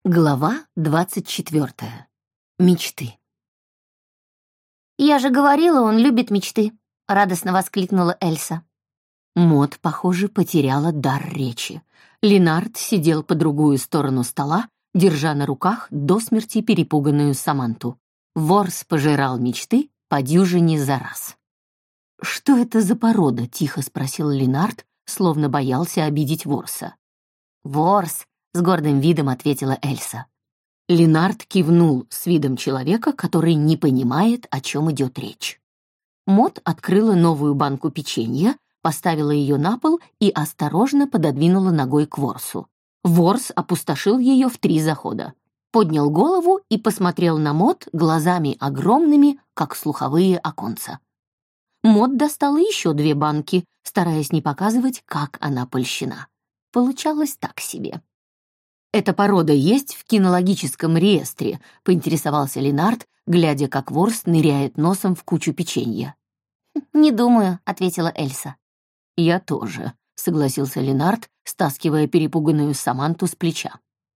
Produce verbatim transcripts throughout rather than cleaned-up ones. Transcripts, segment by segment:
Глава двадцать четвёртая. Мечты. «Я же говорила, он любит мечты», — радостно воскликнула Эльса. Мод, похоже, потеряла дар речи. Ленард сидел по другую сторону стола, держа на руках до смерти перепуганную Саманту. Ворс пожирал мечты по дюжине за раз. «Что это за порода?» — тихо спросил Ленард, словно боялся обидеть Ворса. «Ворс», — с гордым видом ответила Эльса. Ленард кивнул с видом человека, который не понимает, о чем идет речь. Мод открыла новую банку печенья, поставила ее на пол и осторожно пододвинула ногой к Ворсу. Ворс опустошил ее в три захода. Поднял голову и посмотрел на Мод глазами огромными, как слуховые оконца. Мод достала еще две банки, стараясь не показывать, как она польщена. Получалось так себе. «Эта порода есть в кинологическом реестре?» — поинтересовался Ленард, глядя, как ворс ныряет носом в кучу печенья. «Не думаю», — ответила Эльса. «Я тоже», — согласился Ленард, стаскивая перепуганную Саманту с плеча.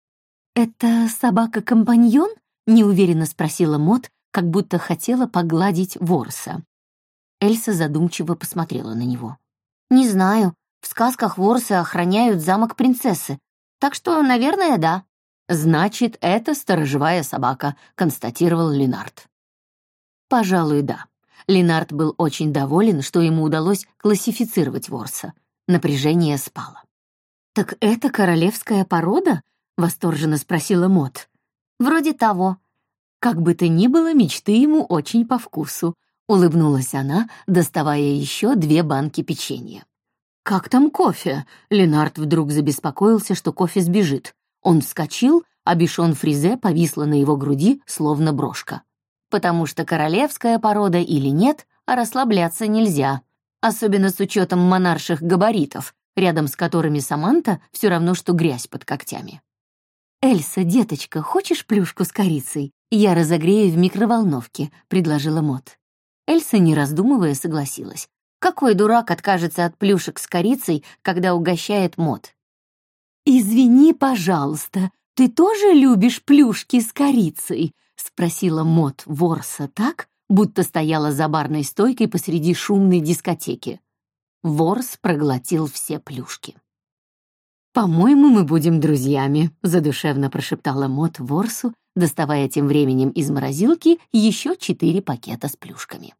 «Это собака-компаньон?» — неуверенно спросила Мод, как будто хотела погладить ворса. Эльса задумчиво посмотрела на него. «Не знаю. В сказках ворсы охраняют замок принцессы. Так что, наверное, да». «Значит, это сторожевая собака», — констатировал Ленард. «Пожалуй, да». Ленард был очень доволен, что ему удалось классифицировать ворса. Напряжение спало. «Так это королевская порода?» — восторженно спросила Мод. «Вроде того». «Как бы то ни было, мечты ему очень по вкусу», — улыбнулась она, доставая еще две банки печенья. «Как там кофе?» Ленард вдруг забеспокоился, что кофе сбежит. Он вскочил, а бишон фризе повисла на его груди, словно брошка. Потому что королевская порода или нет, а расслабляться нельзя. Особенно с учетом монарших габаритов, рядом с которыми Саманта все равно, что грязь под когтями. «Эльса, деточка, хочешь плюшку с корицей? Я разогрею в микроволновке», — предложила Мод. Эльса, не раздумывая, согласилась. Какой дурак откажется от плюшек с корицей, когда угощает Мод? «Извини, пожалуйста, ты тоже любишь плюшки с корицей?» — спросила Мод ворса так, будто стояла за барной стойкой посреди шумной дискотеки. Ворс проглотил все плюшки. «По-моему, мы будем друзьями», — задушевно прошептала Мод ворсу, доставая тем временем из морозилки еще четыре пакета с плюшками.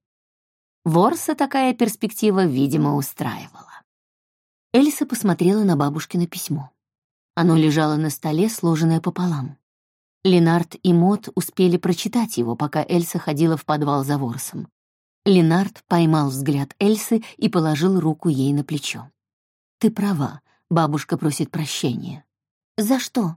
Ворса такая перспектива, видимо, устраивала. Эльса посмотрела на бабушкино письмо. Оно лежало на столе, сложенное пополам. Ленард и Мод успели прочитать его, пока Эльса ходила в подвал за ворсом. Ленард поймал взгляд Эльсы и положил руку ей на плечо. «Ты права, бабушка просит прощения». «За что?»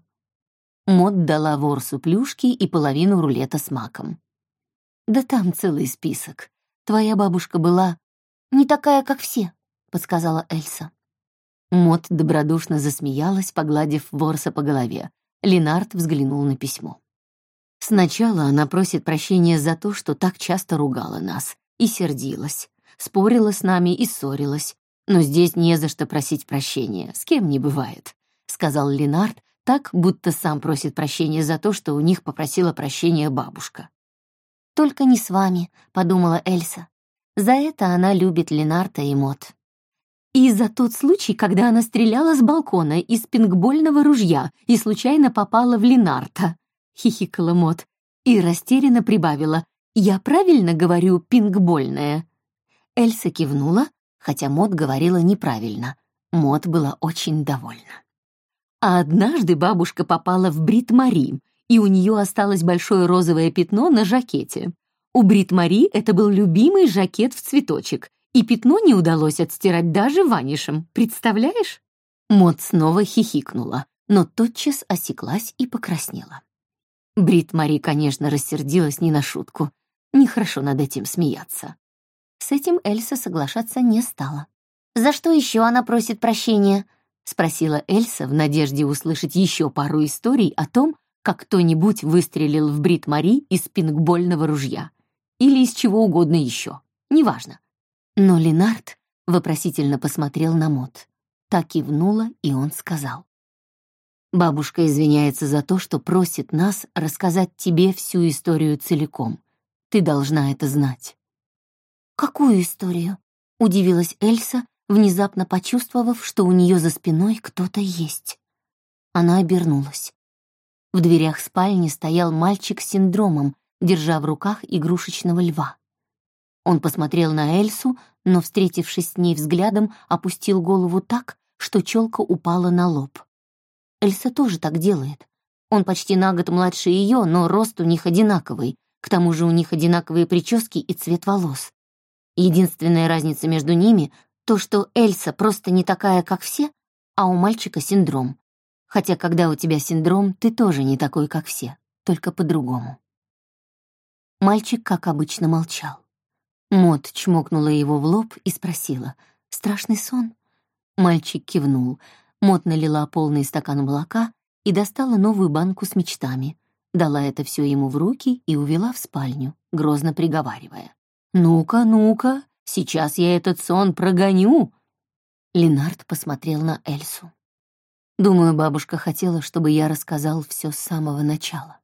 Мод дала ворсу плюшки и половину рулета с маком. «Да там целый список. Твоя бабушка была...» «Не такая, как все», — подсказала Эльса. Мод добродушно засмеялась, погладив ворса по голове. Ленард взглянул на письмо. Сначала она просит прощения за то, что так часто ругала нас, и сердилась, спорила с нами и ссорилась. Но здесь не за что просить прощения, с кем не бывает, — сказал Ленард, так, будто сам просит прощения за то, что у них попросила прощения бабушка. «Только не с вами», — подумала Эльса. За это она любит Ленарда и Мод. «И за тот случай, когда она стреляла с балкона из пинкбольного ружья и случайно попала в Ленарда», — хихикала Мод и растерянно прибавила: «Я правильно говорю пинкбольная?» Эльса кивнула, хотя Мод говорила неправильно. Мод была очень довольна. А однажды бабушка попала в Брит-Мари, и у нее осталось большое розовое пятно на жакете. У Брит-Мари это был любимый жакет в цветочек, и пятно не удалось отстирать даже ванишем, представляешь? Мод снова хихикнула, но тотчас осеклась и покраснела. Брит-Мари, конечно, рассердилась не на шутку. Нехорошо над этим смеяться. С этим Эльса соглашаться не стала. «За что еще она просит прощения?» — спросила Эльса в надежде услышать еще пару историй о том, как кто-нибудь выстрелил в Брит-Мари из пинкбольного ружья. Или из чего угодно еще. Неважно. Но Ленард вопросительно посмотрел на Мод. Та кивнула, и он сказал: Бабушка извиняется за то, что просит нас рассказать тебе всю историю целиком. Ты должна это знать». «Какую историю?» — удивилась Эльса, внезапно почувствовав, что у нее за спиной кто-то есть. Она обернулась. В дверях спальни стоял мальчик с синдромом, держа в руках игрушечного льва. Он посмотрел на Эльсу, но, встретившись с ней взглядом, опустил голову так, что челка упала на лоб. Эльса тоже так делает. Он почти на год младше ее, но рост у них одинаковый. К тому же у них одинаковые прически и цвет волос. Единственная разница между ними — то, что Эльса просто не такая, как все, а у мальчика синдром. Хотя, когда у тебя синдром, ты тоже не такой, как все, только по-другому. Мальчик, как обычно, молчал. Мот чмокнула его в лоб и спросила: «Страшный сон?» Мальчик кивнул. Мот налила полный стакан молока и достала новую банку с мечтами, дала это все ему в руки и увела в спальню, грозно приговаривая: «Ну-ка, ну-ка, сейчас я этот сон прогоню!» Ленард посмотрел на Эльсу. «Думаю, бабушка хотела, чтобы я рассказал все с самого начала».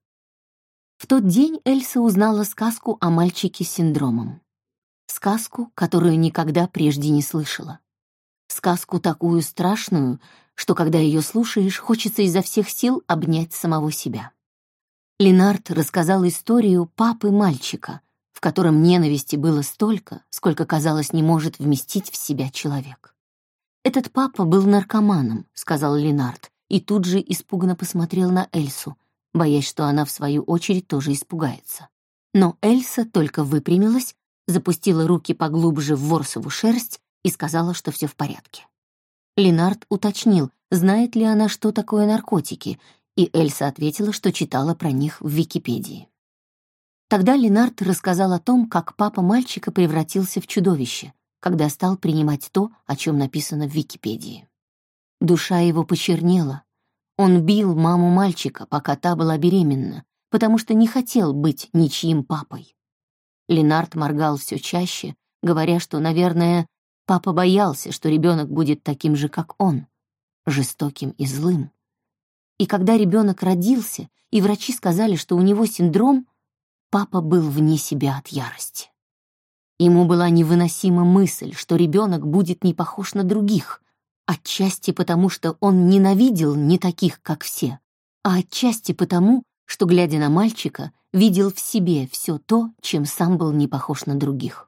В тот день Эльса узнала сказку о мальчике с синдромом. Сказку, которую никогда прежде не слышала. Сказку такую страшную, что когда ее слушаешь, хочется изо всех сил обнять самого себя. Ленард рассказал историю папы мальчика, в котором ненависти было столько, сколько, казалось, не может вместить в себя человек. «Этот папа был наркоманом», — сказал Ленард, и тут же испуганно посмотрел на Эльсу, боясь, что она, в свою очередь, тоже испугается. Но Эльса только выпрямилась, запустила руки поглубже в ворсову шерсть и сказала, что все в порядке. Ленард уточнил, знает ли она, что такое наркотики, и Эльса ответила, что читала про них в Википедии. Тогда Ленард рассказал о том, как папа мальчика превратился в чудовище, когда стал принимать то, о чем написано в Википедии. Душа его почернела. Он бил маму мальчика, пока та была беременна, потому что не хотел быть ничьим папой. Ленард моргал все чаще, говоря, что, наверное, папа боялся, что ребенок будет таким же, как он, жестоким и злым. И когда ребенок родился, и врачи сказали, что у него синдром, папа был вне себя от ярости. Ему была невыносима мысль, что ребенок будет не похож на других, отчасти потому, что он ненавидел не таких, как все, а отчасти потому, что, глядя на мальчика, видел в себе все то, чем сам был не похож на других.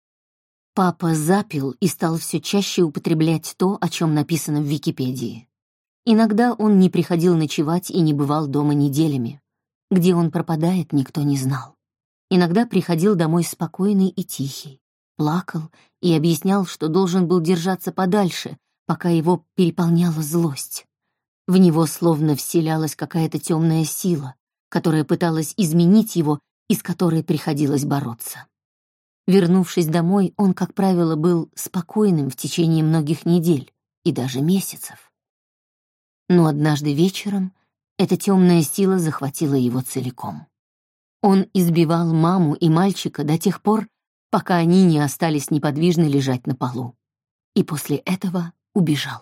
Папа запил и стал все чаще употреблять то, о чем написано в Википедии. Иногда он не приходил ночевать и не бывал дома неделями. Где он пропадает, никто не знал. Иногда приходил домой спокойный и тихий, плакал и объяснял, что должен был держаться подальше, пока его переполняла злость. В него словно вселялась какая-то темная сила, которая пыталась изменить его и с которой приходилось бороться. Вернувшись домой, он, как правило, был спокойным в течение многих недель и даже месяцев. Но однажды вечером эта темная сила захватила его целиком. Он избивал маму и мальчика до тех пор, пока они не остались неподвижно лежать на полу. И после этого убежал.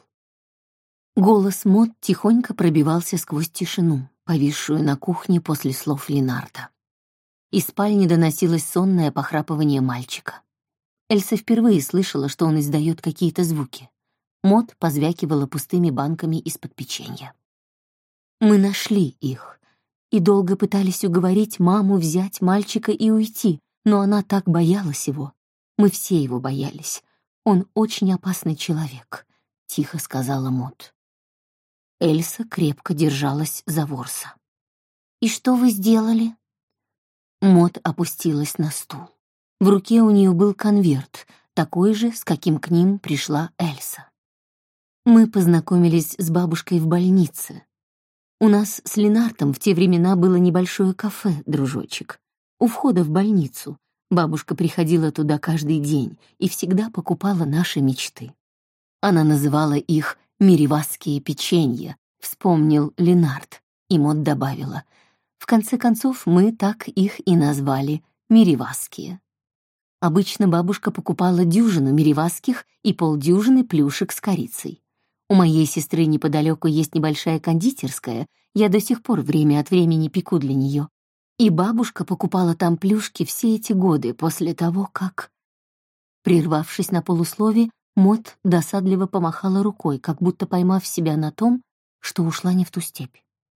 Голос Мот тихонько пробивался сквозь тишину, повисшую на кухне после слов Ленарда. Из спальни доносилось сонное похрапывание мальчика. Эльса впервые слышала, что он издает какие-то звуки. Мот позвякивала пустыми банками из-под печенья. «Мы нашли их и долго пытались уговорить маму взять мальчика и уйти, но она так боялась его. Мы все его боялись. Он очень опасный человек», — тихо сказала Мот. Эльса крепко держалась за ворса. «И что вы сделали?» Мот опустилась на стул. В руке у нее был конверт, такой же, с каким к ним пришла Эльса. «Мы познакомились с бабушкой в больнице. У нас с Ленартом в те времена было небольшое кафе, дружочек. У входа в больницу. Бабушка приходила туда каждый день и всегда покупала наши мечты. Она называла их «миривасские печенья», вспомнил Ленард, и Мот добавила. В конце концов, мы так их и назвали «миривасские». Обычно бабушка покупала дюжину миривасских и полдюжины плюшек с корицей. У моей сестры неподалеку есть небольшая кондитерская, я до сих пор время от времени пеку для нее. И бабушка покупала там плюшки все эти годы после того, как...» Прервавшись на полуслове, Мот досадливо помахала рукой, как будто поймав себя на том, что ушла не в ту степь.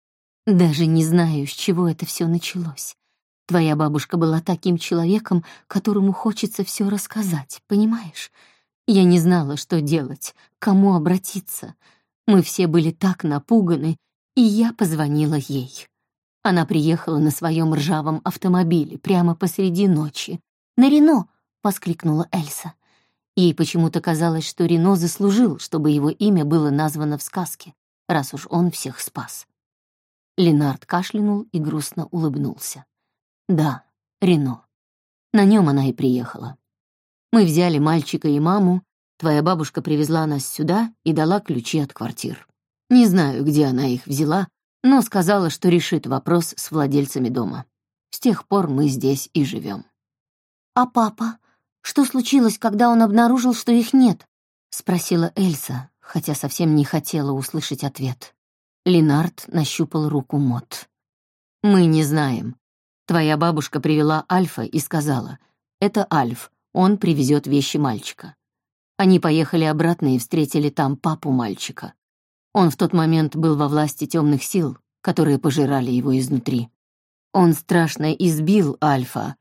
«Даже не знаю, с чего это все началось. Твоя бабушка была таким человеком, которому хочется все рассказать, понимаешь? Я не знала, что делать, к кому обратиться. Мы все были так напуганы, и я позвонила ей. Она приехала на своем ржавом автомобиле прямо посреди ночи. «На Рено!» — воскликнула Эльса. Ей почему-то казалось, что Рено заслужил, чтобы его имя было названо в сказке, раз уж он всех спас. Ленард кашлянул и грустно улыбнулся. «Да, Рено. На нем она и приехала. Мы взяли мальчика и маму, твоя бабушка привезла нас сюда и дала ключи от квартир. Не знаю, где она их взяла, но сказала, что решит вопрос с владельцами дома. С тех пор мы здесь и живем». «А папа? Что случилось, когда он обнаружил, что их нет?» — спросила Эльса, хотя совсем не хотела услышать ответ. Ленард нащупал руку Мот. «Мы не знаем. Твоя бабушка привела Альфа и сказала, это Альф, он привезет вещи мальчика. Они поехали обратно и встретили там папу мальчика. Он в тот момент был во власти темных сил, которые пожирали его изнутри. Он страшно избил Альфа».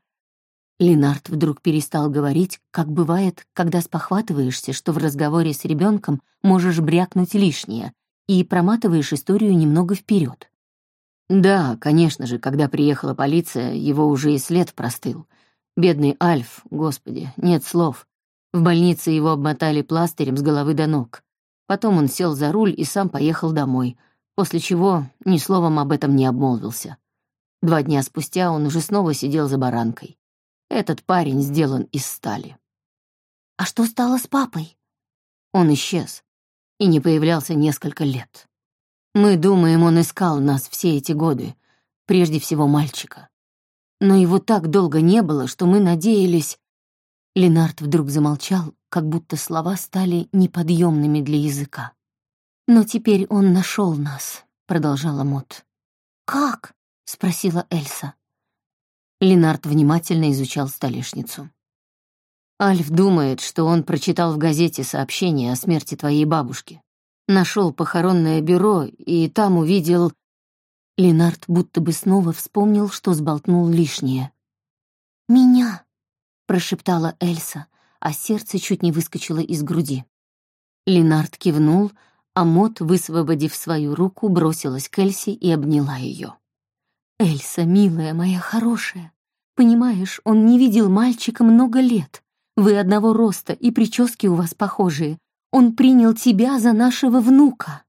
Ленард вдруг перестал говорить, как бывает, когда спохватываешься, что в разговоре с ребенком можешь брякнуть лишнее, и проматываешь историю немного вперед. «Да, конечно же, когда приехала полиция, его уже и след простыл. Бедный Альф, господи, нет слов. В больнице его обмотали пластырем с головы до ног. Потом он сел за руль и сам поехал домой, после чего ни словом об этом не обмолвился. Два дня спустя он уже снова сидел за баранкой. Этот парень сделан из стали». «А что стало с папой?» «Он исчез и не появлялся несколько лет. Мы думаем, он искал нас все эти годы, прежде всего мальчика. Но его так долго не было, что мы надеялись...» Ленард вдруг замолчал, как будто слова стали неподъемными для языка. «Но теперь он нашел нас», — продолжала Мот. «Как?» — спросила Эльса. Ленард внимательно изучал столешницу. «Альф думает, что он прочитал в газете сообщение о смерти твоей бабушки. Нашел похоронное бюро и там увидел...» Ленард будто бы снова вспомнил, что сболтнул лишнее. «Меня», — прошептала Эльса, а сердце чуть не выскочило из груди. Ленард кивнул, а Мот, высвободив свою руку, бросилась к Эльсе и обняла ее. «Эльса, милая моя хорошая, понимаешь, он не видел мальчика много лет. Вы одного роста, и прически у вас похожие. Он принял тебя за нашего внука».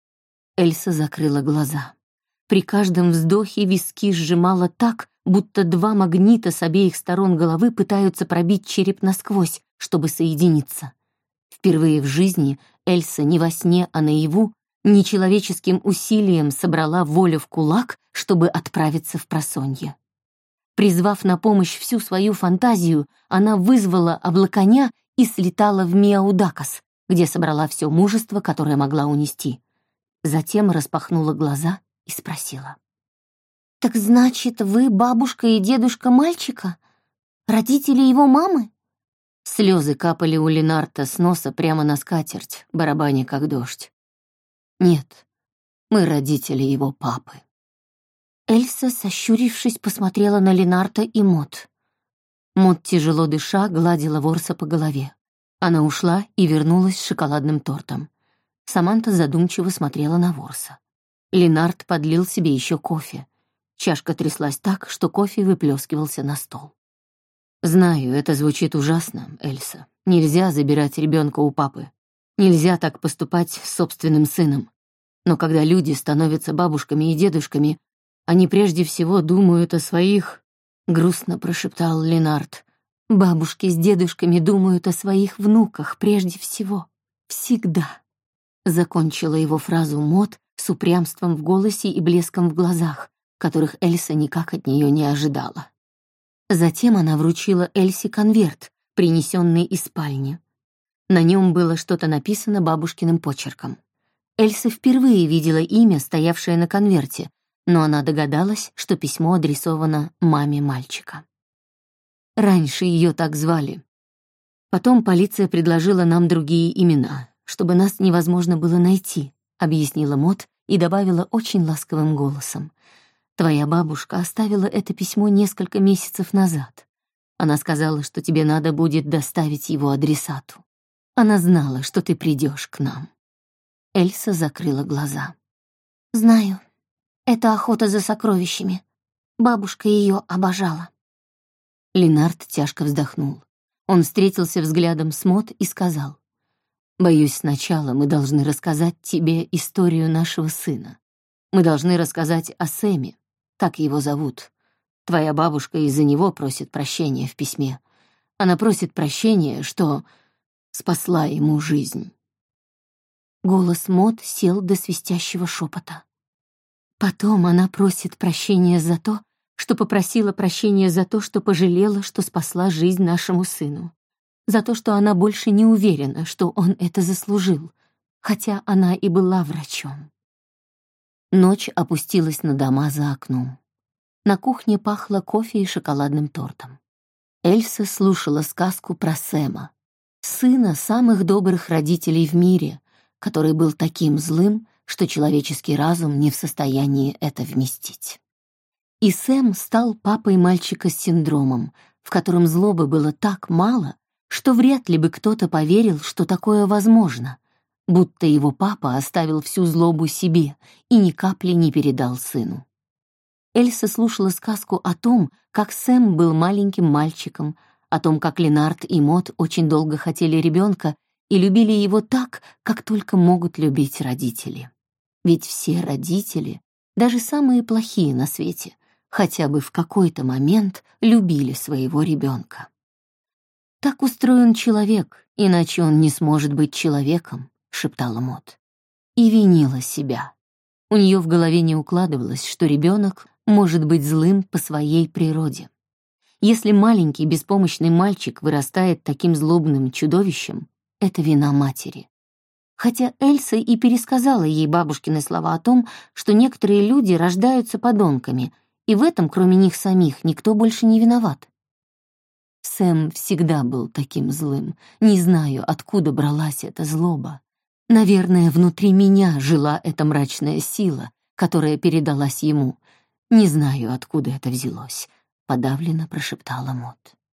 Эльса закрыла глаза. При каждом вздохе виски сжимала так, будто два магнита с обеих сторон головы пытаются пробить череп насквозь, чтобы соединиться. Впервые в жизни Эльса не во сне, а наяву нечеловеческим усилием собрала волю в кулак, чтобы отправиться в просонье. Призвав на помощь всю свою фантазию, она вызвала облаконя и слетала в Миаудакас, где собрала все мужество, которое могла унести. Затем распахнула глаза и спросила. «Так значит, вы бабушка и дедушка мальчика? Родители его мамы?» Слезы капали у Ленарта с носа прямо на скатерть, барабаня как дождь. «Нет, мы родители его папы». Эльса, сощурившись, посмотрела на Ленарта и Мот. Мот, тяжело дыша, гладила Ворса по голове. Она ушла и вернулась с шоколадным тортом. Саманта задумчиво смотрела на Ворса. Ленард подлил себе еще кофе. Чашка тряслась так, что кофе выплескивался на стол. «Знаю, это звучит ужасно, Эльса. Нельзя забирать ребенка у папы. Нельзя так поступать с собственным сыном. Но когда люди становятся бабушками и дедушками, они прежде всего думают о своих...» — грустно прошептал Ленард. «Бабушки с дедушками думают о своих внуках прежде всего. Всегда». Закончила его фразу Мот с упрямством в голосе и блеском в глазах, которых Эльса никак от нее не ожидала. Затем она вручила Эльсе конверт, принесенный из спальни. На нем было что-то написано бабушкиным почерком. Эльса впервые видела имя, стоявшее на конверте, но она догадалась, что письмо адресовано маме мальчика. Раньше ее так звали. Потом полиция предложила нам другие имена, чтобы нас невозможно было найти, объяснила Мот и добавила очень ласковым голосом. Твоя бабушка оставила это письмо несколько месяцев назад. Она сказала, что тебе надо будет доставить его адресату. Она знала, что ты придешь к нам. Эльса закрыла глаза. Знаю. Это охота за сокровищами. Бабушка ее обожала. Ленард тяжко вздохнул. Он встретился взглядом с Мот и сказал: «Боюсь, сначала мы должны рассказать тебе историю нашего сына. Мы должны рассказать о Сэме, так его зовут. Твоя бабушка из-за него просит прощения в письме. Она просит прощения, что спасла ему жизнь». Голос Мот сел до свистящего шепота. Потом она просит прощения за то, что попросила прощения за то, что пожалела, что спасла жизнь нашему сыну. За то, что она больше не уверена, что он это заслужил, хотя она и была врачом. Ночь опустилась на дома за окном. На кухне пахло кофе и шоколадным тортом. Эльса слушала сказку про Сэма, сына самых добрых родителей в мире, который был таким злым, что человеческий разум не в состоянии это вместить. И Сэм стал папой мальчика с синдромом, в котором злобы было так мало, что вряд ли бы кто-то поверил, что такое возможно, будто его папа оставил всю злобу себе и ни капли не передал сыну. Эльса слушала сказку о том, как Сэм был маленьким мальчиком, о том, как Ленард и Мот очень долго хотели ребенка и любили его так, как только могут любить родители. Ведь все родители, даже самые плохие на свете, хотя бы в какой-то момент любили своего ребенка. «Так устроен человек, иначе он не сможет быть человеком», — шептала Мот. И винила себя. У нее в голове не укладывалось, что ребенок может быть злым по своей природе. Если маленький беспомощный мальчик вырастает таким злобным чудовищем, это вина матери. Хотя Эльса и пересказала ей бабушкины слова о том, что некоторые люди рождаются подонками, и в этом, кроме них самих, никто больше не виноват. Сэм всегда был таким злым. Не знаю, откуда бралась эта злоба. Наверное, внутри меня жила эта мрачная сила, которая передалась ему. Не знаю, откуда это взялось, подавленно прошептала Мот.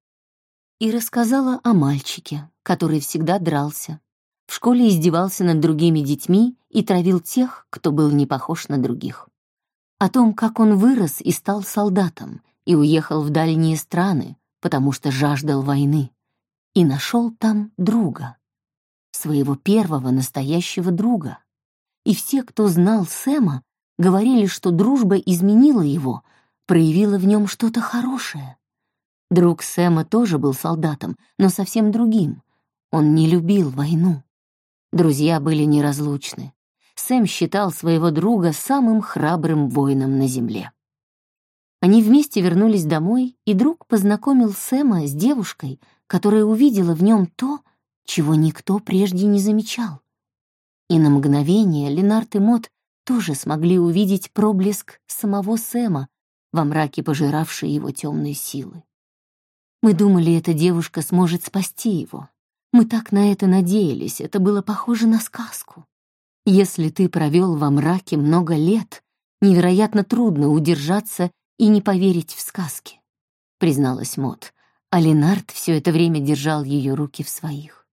И рассказала о мальчике, который всегда дрался. В школе издевался над другими детьми и травил тех, кто был не похож на других. О том, как он вырос и стал солдатом, и уехал в дальние страны, потому что жаждал войны, и нашел там друга, своего первого настоящего друга. И все, кто знал Сэма, говорили, что дружба изменила его, проявила в нем что-то хорошее. Друг Сэма тоже был солдатом, но совсем другим. Он не любил войну. Друзья были неразлучны. Сэм считал своего друга самым храбрым воином на земле. Они вместе вернулись домой, и друг познакомил Сэма с девушкой, которая увидела в нем то, чего никто прежде не замечал. И на мгновение Ленард и Мот тоже смогли увидеть проблеск самого Сэма во мраке пожиравшей его темной силы. Мы думали, эта девушка сможет спасти его. Мы так на это надеялись, это было похоже на сказку. Если ты провел во мраке много лет, невероятно трудно удержаться и не поверить в сказки, призналась Мот, а Ленард все это время держал ее руки в своих.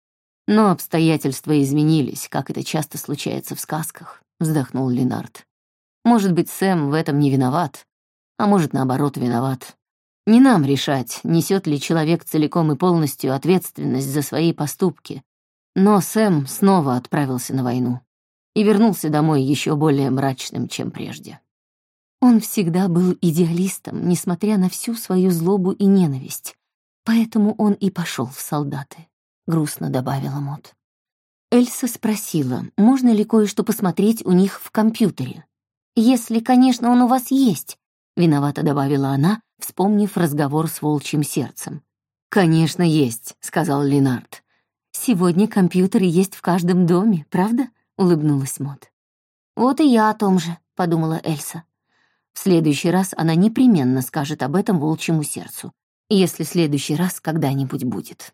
Но обстоятельства изменились, как это часто случается в сказках, вздохнул Ленард. Может быть, Сэм в этом не виноват, а может, наоборот, виноват. Не нам решать, несет ли человек целиком и полностью ответственность за свои поступки. Но Сэм снова отправился на войну и вернулся домой еще более мрачным, чем прежде. Он всегда был идеалистом, несмотря на всю свою злобу и ненависть, поэтому он и пошел в солдаты, грустно добавила Мот. Эльса спросила, можно ли кое-что посмотреть у них в компьютере. «Если, конечно, он у вас есть», — виновато добавила она, вспомнив разговор с волчьим сердцем. «Конечно, есть», — сказал Ленард. «Сегодня компьютеры есть в каждом доме, правда?» — улыбнулась Мод. «Вот и я о том же», — подумала Эльса. В следующий раз она непременно скажет об этом волчьему сердцу, если следующий раз когда-нибудь будет.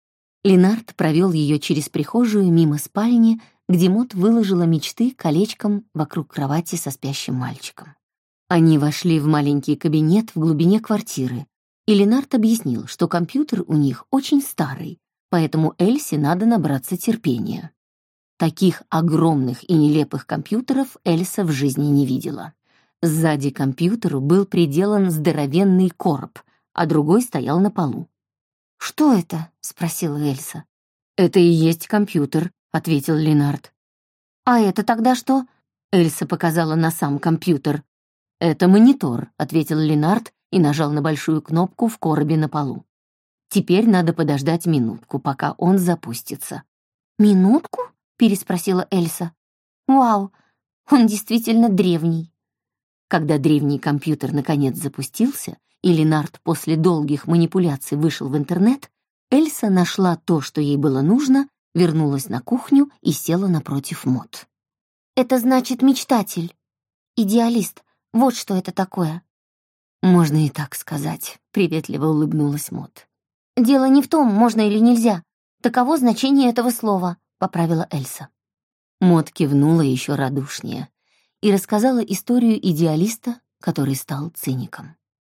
Ленард провел ее через прихожую мимо спальни, где Мод выложила мечты колечком вокруг кровати со спящим мальчиком. Они вошли в маленький кабинет в глубине квартиры, и Ленард объяснил, что компьютер у них очень старый, поэтому Эльсе надо набраться терпения. Таких огромных и нелепых компьютеров Эльса в жизни не видела. Сзади компьютеру был приделан здоровенный короб, а другой стоял на полу. «Что это?» — спросила Эльса. «Это и есть компьютер», — ответил Ленард. «А это тогда что?» — Эльса показала на сам компьютер. «Это монитор», — ответил Ленард и нажал на большую кнопку в коробе на полу. «Теперь надо подождать минутку, пока он запустится». «Минутку?» — переспросила Эльса. «Вау, он действительно древний». Когда древний компьютер наконец запустился, и Ленард после долгих манипуляций вышел в интернет, Эльса нашла то, что ей было нужно, вернулась на кухню и села напротив Мод. «Это значит мечтатель, идеалист, вот что это такое». «Можно и так сказать», — приветливо улыбнулась Мод. «Дело не в том, можно или нельзя. Таково значение этого слова», — поправила Эльса. Мод кивнула еще радушнее и рассказала историю идеалиста, который стал циником.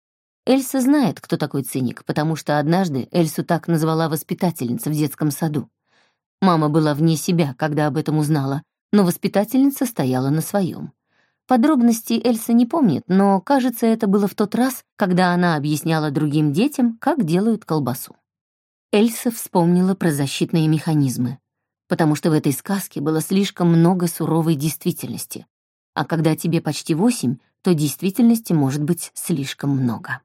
Эльса знает, кто такой циник, потому что однажды Эльсу так назвала воспитательница в детском саду. Мама была вне себя, когда об этом узнала, но воспитательница стояла на своем. Подробностей Эльса не помнит, но, кажется, это было в тот раз, когда она объясняла другим детям, как делают колбасу. Эльса вспомнила про защитные механизмы, потому что в этой сказке было слишком много суровой действительности, а когда тебе почти восемь, то действительности может быть слишком много.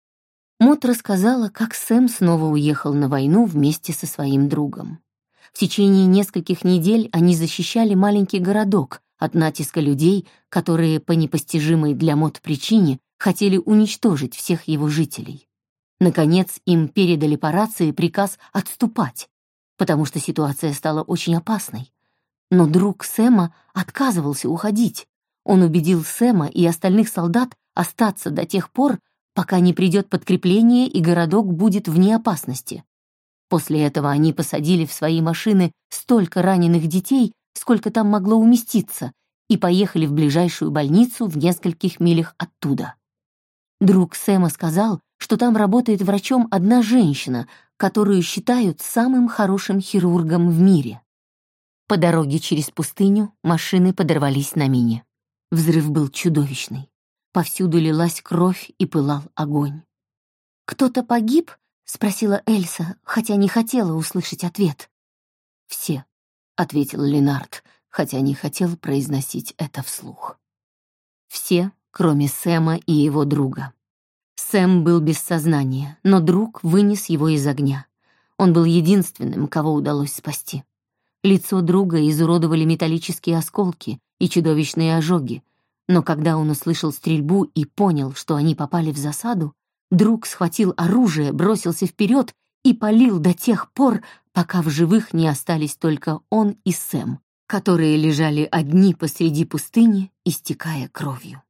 Мод рассказала, как Сэм снова уехал на войну вместе со своим другом. В течение нескольких недель они защищали маленький городок от натиска людей, которые по непостижимой для Мод причине хотели уничтожить всех его жителей. Наконец, им передали по рации приказ отступать, потому что ситуация стала очень опасной. Но друг Сэма отказывался уходить. Он убедил Сэма и остальных солдат остаться до тех пор, пока не придет подкрепление и городок будет вне опасности. После этого они посадили в свои машины столько раненых детей, сколько там могло уместиться, и поехали в ближайшую больницу в нескольких милях оттуда. Друг Сэма сказал, что там работает врачом одна женщина, которую считают самым хорошим хирургом в мире. По дороге через пустыню машины подорвались на мине. Взрыв был чудовищный. Повсюду лилась кровь и пылал огонь. «Кто-то погиб?» — спросила Эльса, хотя не хотела услышать ответ. «Все», — ответил Ленард, хотя не хотел произносить это вслух. «Все, кроме Сэма и его друга». Сэм был без сознания, но друг вынес его из огня. Он был единственным, кого удалось спасти. Лицо друга изуродовали металлические осколки и чудовищные ожоги, но когда он услышал стрельбу и понял, что они попали в засаду, друг схватил оружие, бросился вперед и палил до тех пор, пока в живых не остались только он и Сэм, которые лежали одни посреди пустыни, истекая кровью.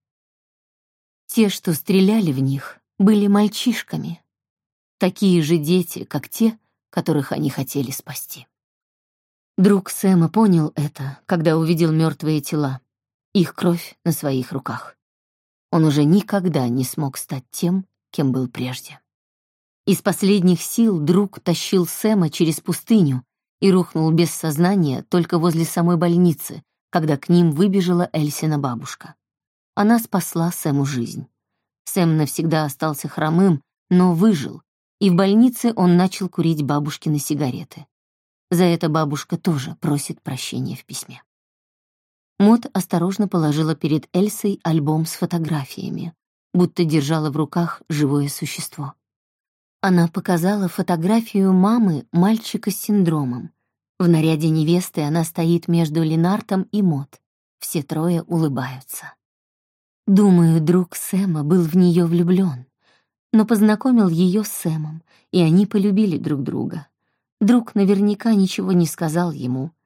Те, что стреляли в них, были мальчишками, такие же дети, как те, которых они хотели спасти. Друг Сэма понял это, когда увидел мертвые тела, их кровь на своих руках. Он уже никогда не смог стать тем, кем был прежде. Из последних сил друг тащил Сэма через пустыню и рухнул без сознания только возле самой больницы, когда к ним выбежала Эльсина бабушка. Она спасла Сэму жизнь. Сэм навсегда остался хромым, но выжил, и в больнице он начал курить бабушкины сигареты. За это бабушка тоже просит прощения в письме. Мод осторожно положила перед Эльсой альбом с фотографиями, будто держала в руках живое существо. Она показала фотографию мамы мальчика с синдромом. В наряде невесты она стоит между Ленартом и Мод. Все трое улыбаются. Думаю, друг Сэма был в нее влюблен, но познакомил ее с Сэмом, и они полюбили друг друга. Друг наверняка ничего не сказал ему.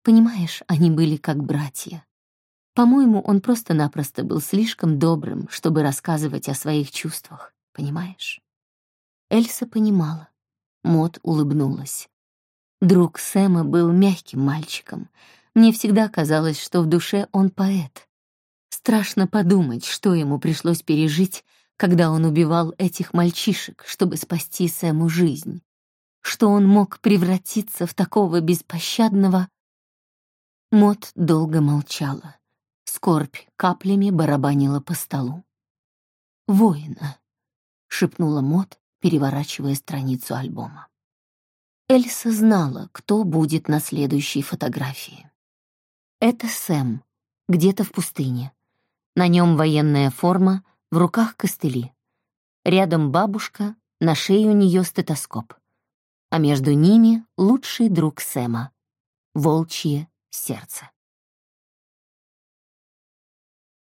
Понимаешь, они были как братья. По-моему, он просто-напросто был слишком добрым, чтобы рассказывать о своих чувствах, понимаешь? Эльса понимала. Мод улыбнулась. Друг Сэма был мягким мальчиком. Мне всегда казалось, что в душе он поэт. Страшно подумать, что ему пришлось пережить, когда он убивал этих мальчишек, чтобы спасти Сэму жизнь. Что он мог превратиться в такого беспощадного... Мод долго молчала. Скорбь каплями барабанила по столу. «Воина», — шепнула Мод, переворачивая страницу альбома. Эльса знала, кто будет на следующей фотографии. Это Сэм, где-то в пустыне. На нем военная форма, в руках костыли. Рядом бабушка, на шее у нее стетоскоп. А между ними лучший друг Сэма — волчье сердце.